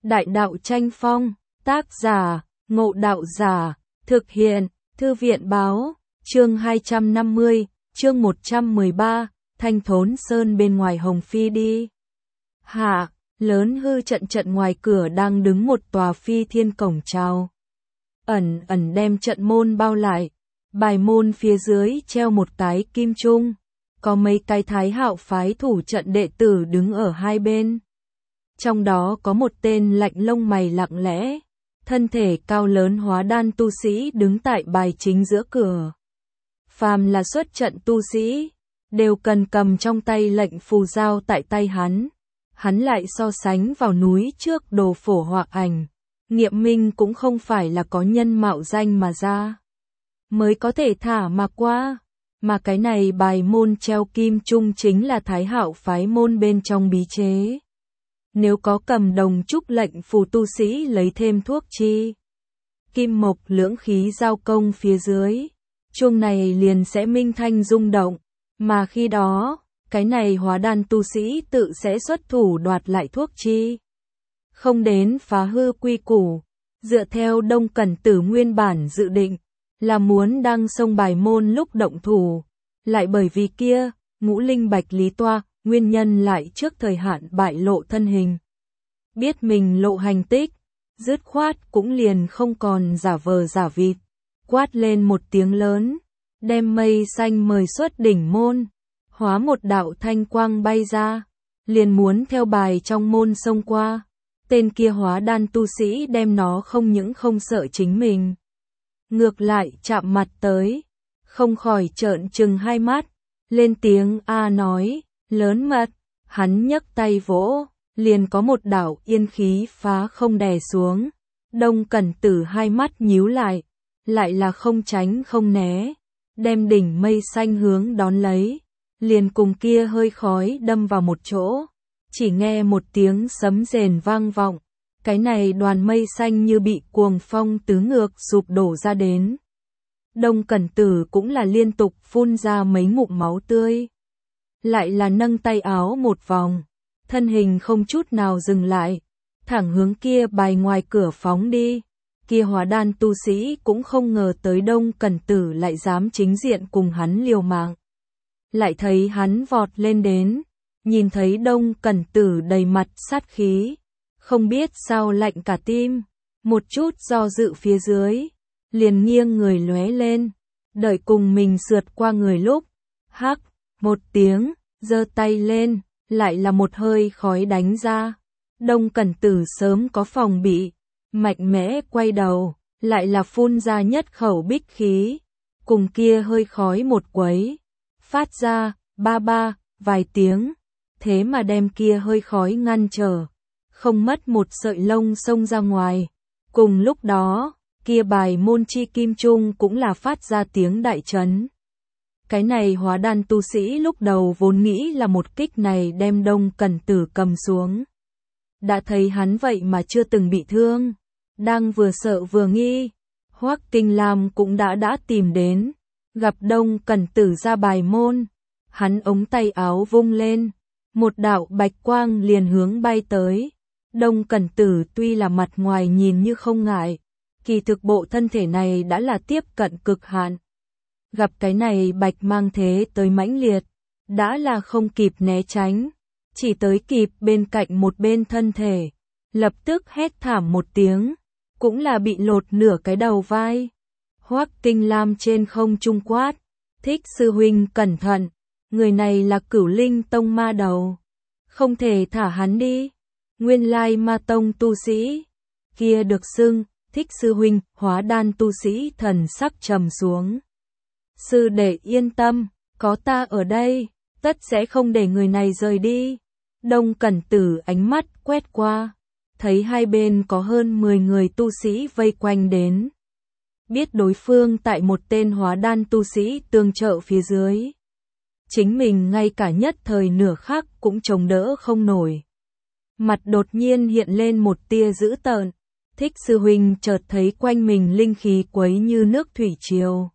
Đại đạo tranh phong, tác giả, Ngộ Đạo Giả, thực hiện, Thư viện báo, chương 250, chương 113, Thanh Thốn Sơn bên ngoài Hồng Phi đi. Hạ, lớn hư trận ngoài cửa đang đứng một tòa phi thiên cổng chào. Ẩn ẩn đem trận môn bao lại, bài môn phía dưới treo một cái kim trung, có mấy cái Thái Hạo phái thủ trận đệ tử đứng ở hai bên. Trong đó có một tên lạnh lông mày lặng lẽ, thân thể cao lớn hóa đan tu sĩ đứng tại bài chính giữa cửa. Phàm là xuất trận tu sĩ, đều cần cầm trong tay lệnh phù giao tại tay hắn. Hắn lại so sánh vào núi trước đồ phổ họa ảnh. Nghiệm minh cũng không phải là có nhân mạo danh mà ra, mới có thể thả mà qua. Mà cái này bài môn treo kim trung chính là Thái Hạo phái môn bên trong bí chế. Nếu có cầm đồng trúc lệnh phù tu sĩ lấy thêm thuốc chi. Kim mộc lưỡng khí giao công phía dưới. Chuông này liền sẽ minh thanh rung động. Mà khi đó, cái này hóa đan tu sĩ tự sẽ xuất thủ đoạt lại thuốc chi. Không đến phá hư quy củ. Dựa theo Đông Cẩn Tử nguyên bản dự định, là muốn đăng sông bài môn lúc động thủ. Lại bởi vì kia, ngũ linh bạch lý toa, nguyên nhân lại trước thời hạn bại lộ thân hình. Biết mình lộ hành tích, dứt khoát cũng liền không còn giả vờ giả vịt. Quát lên một tiếng lớn, đem mây xanh mời xuất đỉnh môn, hóa một đạo thanh quang bay ra, liền muốn theo bài trong môn xông qua. Tên kia hóa đan tu sĩ đem nó không những không sợ chính mình, ngược lại chạm mặt tới, không khỏi trợn trừng hai mắt, lên tiếng a nói, lớn mật. Hắn nhấc tay vỗ, liền có một đạo yên khí phá không đè xuống. Đông Cẩn Tử hai mắt nhíu lại là không tránh không né, đem đỉnh mây xanh hướng đón lấy, liền cùng kia hơi khói đâm vào một chỗ. Chỉ nghe một tiếng sấm rền vang vọng, cái này đoàn mây xanh như bị cuồng phong tứ ngược sụp đổ ra đến. Đông Cẩn Tử cũng là liên tục phun ra mấy ngụm máu tươi. Lại là nâng tay áo một vòng, thân hình không chút nào dừng lại, thẳng hướng kia bài ngoài cửa phóng đi. Kia hóa đan tu sĩ cũng không ngờ tới Đông Cẩn Tử lại dám chính diện cùng hắn liều mạng. Lại thấy hắn vọt lên đến, nhìn thấy Đông Cẩn Tử đầy mặt sát khí, không biết sao lạnh cả tim, một chút do dự phía dưới, liền nghiêng người lóe lên, đợi cùng mình sượt qua người lúc, hắc, một tiếng, giơ tay lên, lại là một hơi khói đánh ra. Đông Cẩn Tử sớm có phòng bị, mạnh mẽ quay đầu, lại là phun ra nhất khẩu bích khí, cùng kia hơi khói một quấy, phát ra, ba, vài tiếng, thế mà đem kia hơi khói ngăn trở, không mất một sợi lông xông ra ngoài. Cùng lúc đó, kia bài môn chi kim trung cũng là phát ra tiếng đại chấn. Cái này hóa đan tu sĩ lúc đầu vốn nghĩ là một kích này đem Đông Cẩn Tử cầm xuống. Đã thấy hắn vậy mà chưa từng bị thương, đang vừa sợ vừa nghi, Hoắc Kinh Lam cũng đã tìm đến, gặp Đông Cẩn Tử ra bài môn, hắn ống tay áo vung lên, một đạo bạch quang liền hướng bay tới. Đông Cẩn Tử tuy là mặt ngoài nhìn như không ngại, kỳ thực bộ thân thể này đã là tiếp cận cực hạn. Gặp cái này bạch mang thế tới mãnh liệt, đã là không kịp né tránh, chỉ tới kịp bên cạnh một bên thân thể, lập tức hét thảm một tiếng, cũng là bị lột nửa cái đầu vai. Hoắc Kinh Lam trên không trung quát, Thích sư huynh cẩn thận, người này là Cửu Linh Tông ma đầu, không thể thả hắn đi. Nguyên lai ma tông tu sĩ, kia được xưng, Thích sư huynh, hóa đan tu sĩ thần sắc trầm xuống. Sư đệ yên tâm, có ta ở đây, tất sẽ không để người này rời đi. Đông Cẩn Tử ánh mắt quét qua, thấy hai bên có hơn 10 người tu sĩ vây quanh đến. Biết đối phương tại một tên hóa đan tu sĩ tương trợ phía dưới. Chính mình ngay cả nhất thời nửa khắc cũng chống đỡ không nổi. Mặt đột nhiên hiện lên một tia dữ tợn, Thích sư huynh chợt thấy quanh mình linh khí quấy như nước thủy triều.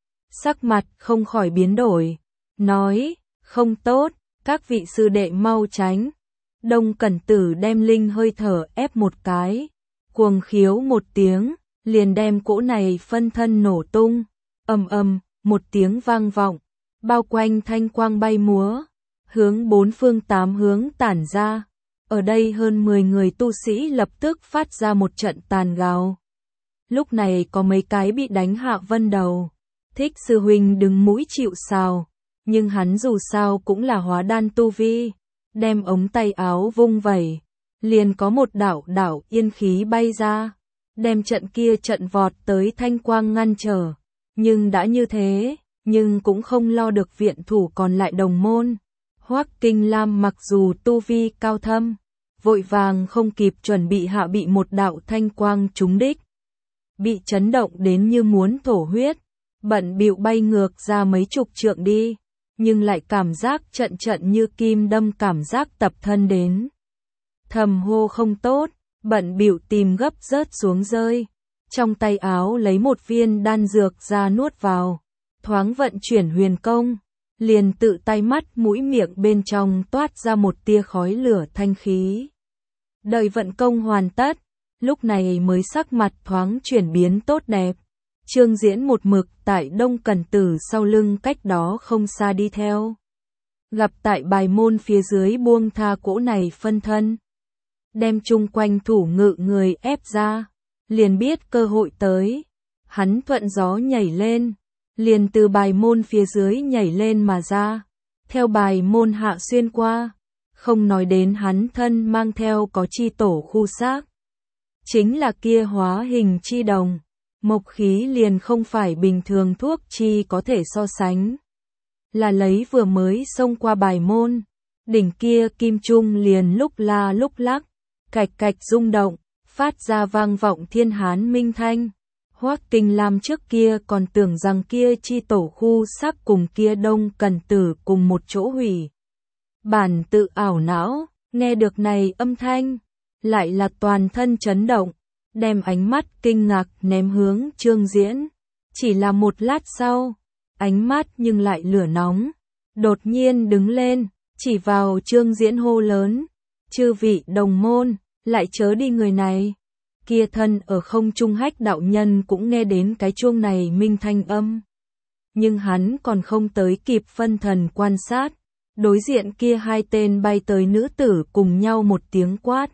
Sắc mặt không khỏi biến đổi, nói, không tốt, các vị sư đệ mau tránh. Đông Cẩn Tử đem linh hơi thở ép một cái, cuồng khiếu một tiếng, liền đem cỗ này phân thân nổ tung, ầm ầm, một tiếng vang vọng, bao quanh thanh quang bay múa, hướng bốn phương tám hướng tản ra. Ở đây hơn 10 người tu sĩ lập tức phát ra một trận tàn gào. Lúc này có mấy cái bị đánh hạ vân đầu. Thích sư huynh đứng mũi chịu sào, nhưng hắn dù sao cũng là hóa đan tu vi, đem ống tay áo vung vẩy, liền có một đạo yên khí bay ra, đem trận kia trận vọt tới thanh quang ngăn trở. Nhưng đã như thế, nhưng cũng không lo được viện thủ còn lại đồng môn. Hoắc Kinh Lam mặc dù tu vi cao thâm, vội vàng không kịp chuẩn bị hạ bị một đạo thanh quang trúng đích. Bị chấn động đến như muốn thổ huyết, bận bịu bay ngược ra mấy chục trượng đi, nhưng lại cảm giác trận trận như kim đâm cảm giác tập thân đến. Thầm hô không tốt, bận bịu tìm gấp rớt xuống rơi, trong tay áo lấy một viên đan dược ra nuốt vào, thoáng vận chuyển huyền công, liền tự tay mắt mũi miệng bên trong toát ra một tia khói lửa thanh khí. Đợi vận công hoàn tất, lúc này mới sắc mặt thoáng chuyển biến tốt đẹp. Trương Diễn một mực tại Đông Cẩn Tử sau lưng cách đó không xa đi theo. Gặp tại bài môn phía dưới buông tha cỗ này phân thân. Đem chung quanh thủ ngự người ép ra. Liền biết cơ hội tới. Hắn thuận gió nhảy lên. Liền từ bài môn phía dưới nhảy lên mà ra. Theo bài môn hạ xuyên qua. Không nói đến hắn thân mang theo có chi tổ khu xác. Chính là kia hóa hình chi đồng. Mộc khí liền không phải bình thường thuốc chi có thể so sánh. Là lấy vừa mới xông qua bài môn. Đỉnh kia kim trung liền lúc la lúc lắc. Cạch cạch rung động. Phát ra vang vọng thiên hán minh thanh. Hoắc Kinh Lam trước kia còn tưởng rằng kia chi tổ khu xác cùng kia Đông Cẩn Tử cùng một chỗ hủy. Bản tự ảo não, nghe được này âm thanh, lại là toàn thân chấn động, đem ánh mắt kinh ngạc ném hướng Trương Diễn. Chỉ là một lát sau, ánh mắt nhưng lại lửa nóng, đột nhiên đứng lên, chỉ vào Trương Diễn hô lớn, chư vị đồng môn, lại chớ đi người này. Kia thân ở không trung Hách đạo nhân cũng nghe đến cái chuông này minh thanh âm. Nhưng hắn còn không tới kịp phân thần quan sát. Đối diện kia hai tên bay tới nữ tử cùng nhau một tiếng quát.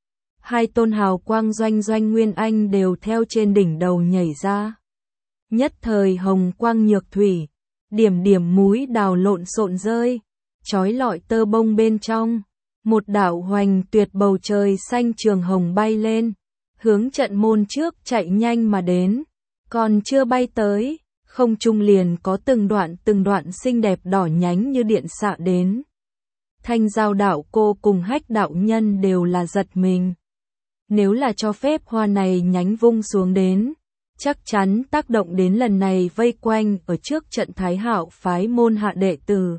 Hai tôn hào quang doanh doanh nguyên anh đều theo trên đỉnh đầu nhảy ra. Nhất thời hồng quang nhược thủy, điểm điểm múi đào lộn xộn rơi, chói lọi tơ bông bên trong. Một đạo hoành tuyệt bầu trời xanh trường hồng bay lên, hướng trận môn trước chạy nhanh mà đến. Còn chưa bay tới, không trung liền có từng đoạn xinh đẹp đỏ nhánh như điện xạ đến. Thanh Giao đạo cô cùng Hách đạo nhân đều là giật mình. Nếu là cho phép hoa này nhánh vung xuống đến, chắc chắn tác động đến lần này vây quanh ở trước trận Thái Hạo phái môn hạ đệ tử.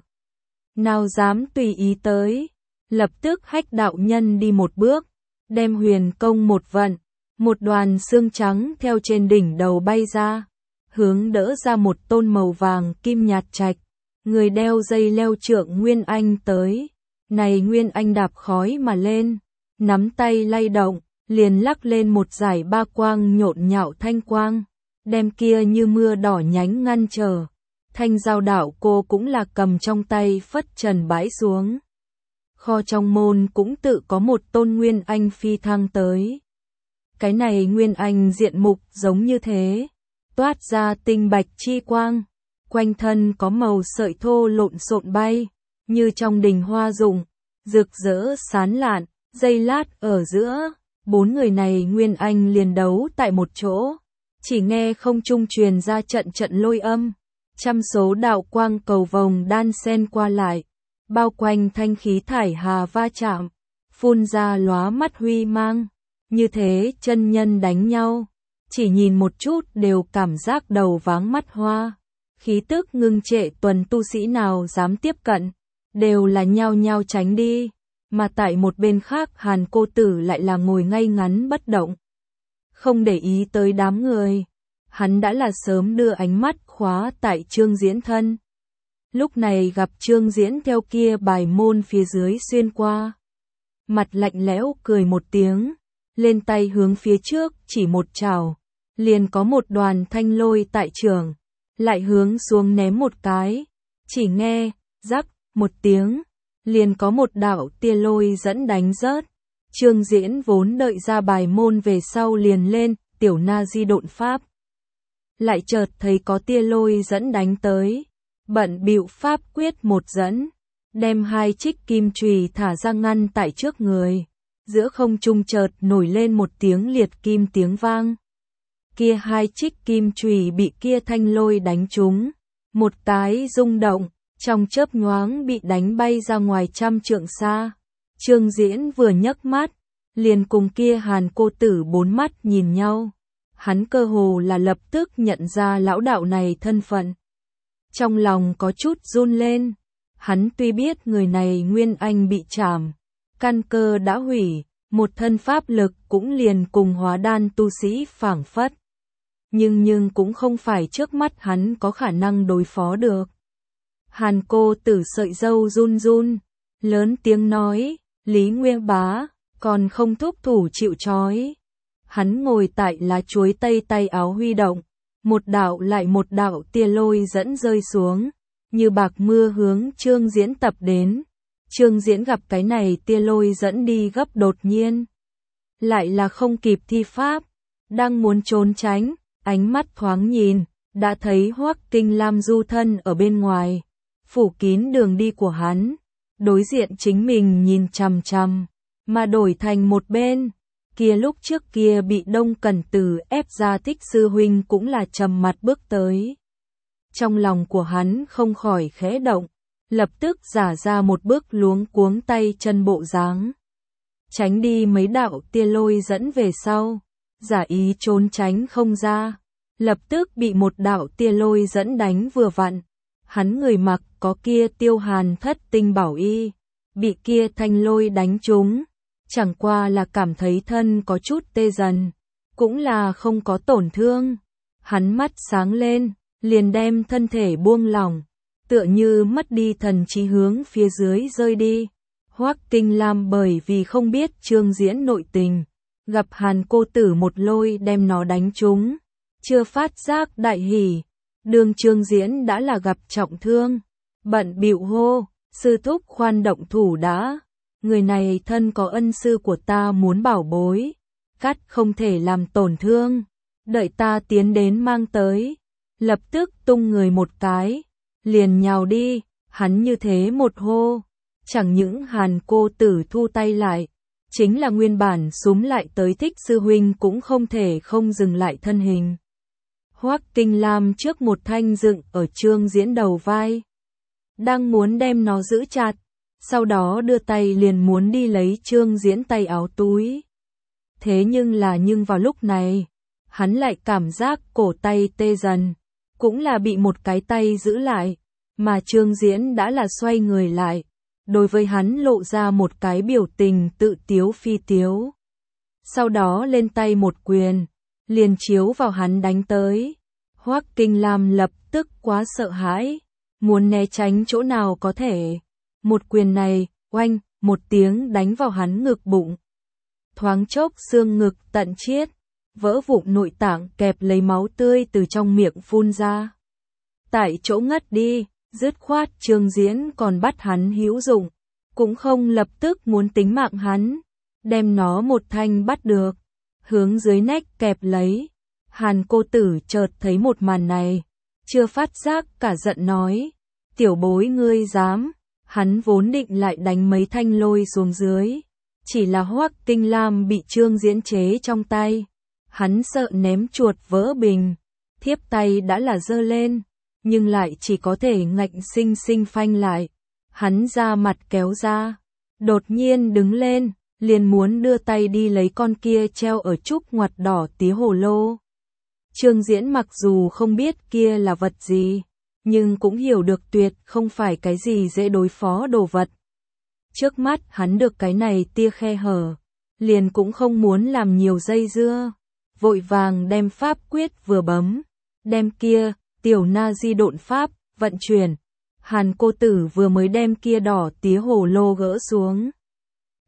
Nào dám tùy ý tới, lập tức Hách đạo nhân đi một bước, đem huyền công một vận, một đoàn xương trắng theo trên đỉnh đầu bay ra. Hướng đỡ ra một tôn màu vàng kim nhạt trạch, người đeo dây leo trượng Nguyên Anh tới. Này Nguyên Anh đạp khói mà lên, nắm tay lay động, liền lắc lên một dải ba quang nhộn nhạo thanh quang, đem kia như mưa đỏ nhánh ngăn trở. Thanh Giao đạo cô cũng là cầm trong tay phất trần bãi xuống. Kho trong môn cũng tự có một tôn Nguyên Anh phi thăng tới. Cái này Nguyên Anh diện mục giống như thế. Toát ra tinh bạch chi quang, quanh thân có màu sợi thô lộn xộn bay, như trong đình hoa rụng, rực rỡ sán lạn, giây lát ở giữa, bốn người này Nguyên Anh liền đấu tại một chỗ, chỉ nghe không trung truyền ra trận trận lôi âm, trăm số đạo quang cầu vồng đan xen qua lại, bao quanh thanh khí thải hà va chạm, phun ra lóa mắt huy mang, như thế chân nhân đánh nhau. Chỉ nhìn một chút đều cảm giác đầu váng mắt hoa, khí tức ngưng trệ, tuần tu sĩ nào dám tiếp cận, đều là nhao nhao tránh đi, mà tại một bên khác Hàn cô tử lại là ngồi ngay ngắn bất động, không để ý tới đám người, hắn đã là sớm đưa ánh mắt khóa tại Trương Diễn thân. Lúc này gặp Trương Diễn theo kia bài môn phía dưới xuyên qua, mặt lạnh lẽo cười một tiếng, lên tay hướng phía trước chỉ một chảo, liền có một đoàn thanh lôi tại trường, lại hướng xuống ném một cái, chỉ nghe rắc một tiếng, liền có một đạo tia lôi dẫn đánh rớt. Trương Diễn vốn đợi ra bài môn về sau liền lên, tiểu na di độn pháp. Lại chợt thấy có tia lôi dẫn đánh tới, bận bịu pháp quyết một dẫn, đem hai trích kim chùy thả ra ngăn tại trước người. Giữa không trung chợt nổi lên một tiếng liệt kim tiếng vang. Kia hai trích kim chùy bị kia thanh lôi đánh trúng, một cái rung động, trong chớp nhoáng bị đánh bay ra ngoài trăm trượng xa. Trương Diễn vừa nhấc mắt, liền cùng kia Hàn cô tử bốn mắt nhìn nhau. Hắn cơ hồ là lập tức nhận ra lão đạo này thân phận. Trong lòng có chút run lên, hắn tuy biết người này nguyên anh bị trảm, căn cơ đã hủy, một thân pháp lực cũng liền cùng hóa đan tu sĩ phảng phất. Nhưng cũng không phải trước mắt hắn có khả năng đối phó được. Hàn cô tử sợi râu run run, lớn tiếng nói, Lý Nguyên Bá, còn không thúc thủ chịu trói. Hắn ngồi tại lá chuối tây tay áo huy động, một đạo lại một đạo tia lôi dẫn rơi xuống, như bạc mưa hướng Trương Diễn tập đến. Trương Diễn gặp cái này tia lôi dẫn đi gấp đột nhiên, lại là không kịp thi pháp, đang muốn trốn tránh, ánh mắt thoáng nhìn, đã thấy Hoắc Kinh Lam du thân ở bên ngoài, phủ kín đường đi của hắn, đối diện chính mình nhìn chằm chằm, mà đổi thành một bên. Kia lúc trước kia bị Đông Cẩn Tử ép ra Thích sư huynh cũng là trầm mặt bước tới. Trong lòng của hắn không khỏi khẽ động, lập tức giả ra một bước luống cuống tay chân bộ dáng, tránh đi mấy đạo tia lôi dẫn về sau, giả ý trốn tránh không ra, lập tức bị một đạo tia lôi dẫn đánh vừa vặn. Hắn người mặc có kia Tiêu Hàn thất tinh bảo y, bị kia thanh lôi đánh trúng, chẳng qua là cảm thấy thân có chút tê dần, cũng là không có tổn thương. Hắn mắt sáng lên, liền đem thân thể buông lỏng, tựa như mất đi thần trí hướng phía dưới rơi đi. Hoắc Kinh Lam bởi vì không biết Trương Diễn nội tình, gặp Hàn cô tử một lôi đem nó đánh trúng, chưa phát giác đại hỉ, đường Trương Diễn đã là gặp trọng thương, bận bịu hô, sư thúc khoan động thủ đã, người này thân có ân sư của ta muốn bảo bối, cắt không thể làm tổn thương, đợi ta tiến đến mang tới, lập tức tung người một cái, liền nhào đi. Hắn như thế một hô, chẳng những Hàn cô tử thu tay lại, chính là nguyên bản xúm lại tới Thích sư huynh cũng không thể không dừng lại thân hình. Hoắc Kinh Lam trước một thanh dựng ở Trương Diễn đầu vai, đang muốn đem nó giữ chặt, sau đó đưa tay liền muốn đi lấy Trương Diễn tay áo túi. Thế nhưng vào lúc này, hắn lại cảm giác cổ tay tê dần, cũng là bị một cái tay giữ lại, mà Trương Diễn đã là xoay người lại, đối với hắn lộ ra một cái biểu tình tự tiếu phi tiếu. Sau đó lên tay một quyền, liền chiếu vào hắn đánh tới. Hoắc Kinh Lam lập tức quá sợ hãi, muốn né tránh chỗ nào có thể. Một quyền này, oanh, một tiếng đánh vào hắn ngực bụng. Thoáng chốc xương ngực tận chiết, vỡ vụn nội tạng kẹp lấy máu tươi từ trong miệng phun ra. Tại chỗ ngất đi, dứt khoát Trương Diễn còn bắt hắn hữu dụng, cũng không lập tức muốn tính mạng hắn, đem nó một thanh bắt được, hướng dưới nách kẹp lấy. Hàn cô tử chợt thấy một màn này, chưa phát giác cả giận nói, tiểu bối ngươi dám. Hắn vốn định lại đánh mấy thanh lôi xuống dưới, chỉ là Hoắc Kinh Lam bị Trương Diễn chế trong tay, hắn sợ ném chuột vỡ bình, thiếp tay đã là giơ lên, nhưng lại chỉ có thể ngạnh sinh sinh phanh lại. Hắn ra mặt kéo ra, đột nhiên đứng lên, liền muốn đưa tay đi lấy con kia treo ở trúc ngoặt đỏ tía hồ lô. Trương Diễn mặc dù không biết kia là vật gì, nhưng cũng hiểu được tuyệt không phải cái gì dễ đối phó đồ vật. Trước mắt hắn được cái này tia khe hở, liền cũng không muốn làm nhiều dây dưa, vội vàng đem pháp quyết vừa bấm, đem kia tiểu na di độn pháp vận chuyển. Hàn cô tử vừa mới đem kia đỏ tía hồ lô gỡ xuống,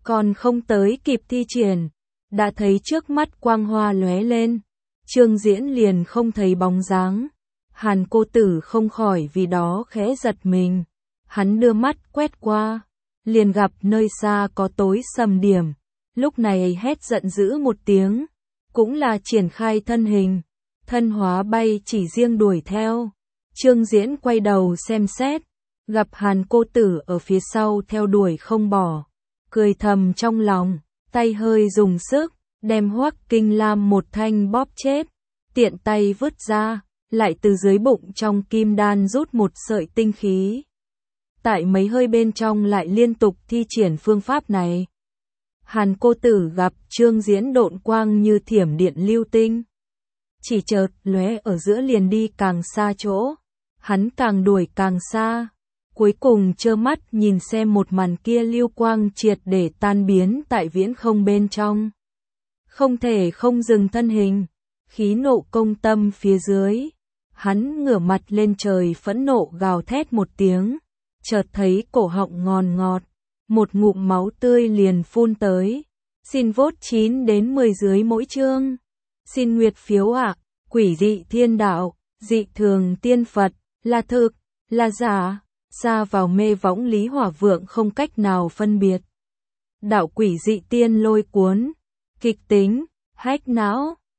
Còn không tới kịp thi triển, đã thấy trước mắt quang hoa lóe lên, Trương Diễn liền không thấy bóng dáng. Hàn Cô Tử không khỏi vì đó khẽ giật mình, hắn đưa mắt quét qua, liền gặp nơi xa có tối sầm điểm, lúc này hét giận dữ một tiếng, cũng là triển khai thân hình, thân hóa bay chỉ riêng đuổi theo. Trương Diễn quay đầu xem xét, gặp Hàn Cô Tử ở phía sau theo đuổi không bỏ, cười thầm trong lòng, tay hơi dùng sức, đem Hoắc Kinh Lam một thanh bóp chết, tiện tay vứt ra, lại từ dưới bụng trong kim đan rút một sợi tinh khí. Tại mấy hơi bên trong lại liên tục thi triển phương pháp này. Hàn Cô Tử gặp Trương Diễn độn quang như thiểm điện lưu tinh, chỉ chợt lóe ở giữa liền đi càng xa chỗ, hắn càng đuổi càng xa, cuối cùng trơ mắt nhìn xem một màn kia lưu quang triệt để tan biến tại viễn không bên trong. Không thể không dừng thân hình, khí nộ công tâm phía dưới, hắn ngửa mặt lên trời phẫn nộ gào thét một tiếng, chợt thấy cổ họng ngòn ngọt, một ngụm máu tươi liền phun tới. Xin vote 9 đến 10 dưới mỗi chương. Xin nguyệt phiếu ạ. Quỷ dị thiên đạo, dị thường tiên Phật, là thực, là giả, xa vào mê võng Lý Hỏa Vượng không cách nào phân biệt. Đạo quỷ dị tiên lôi cuốn, kịch tính, hách não.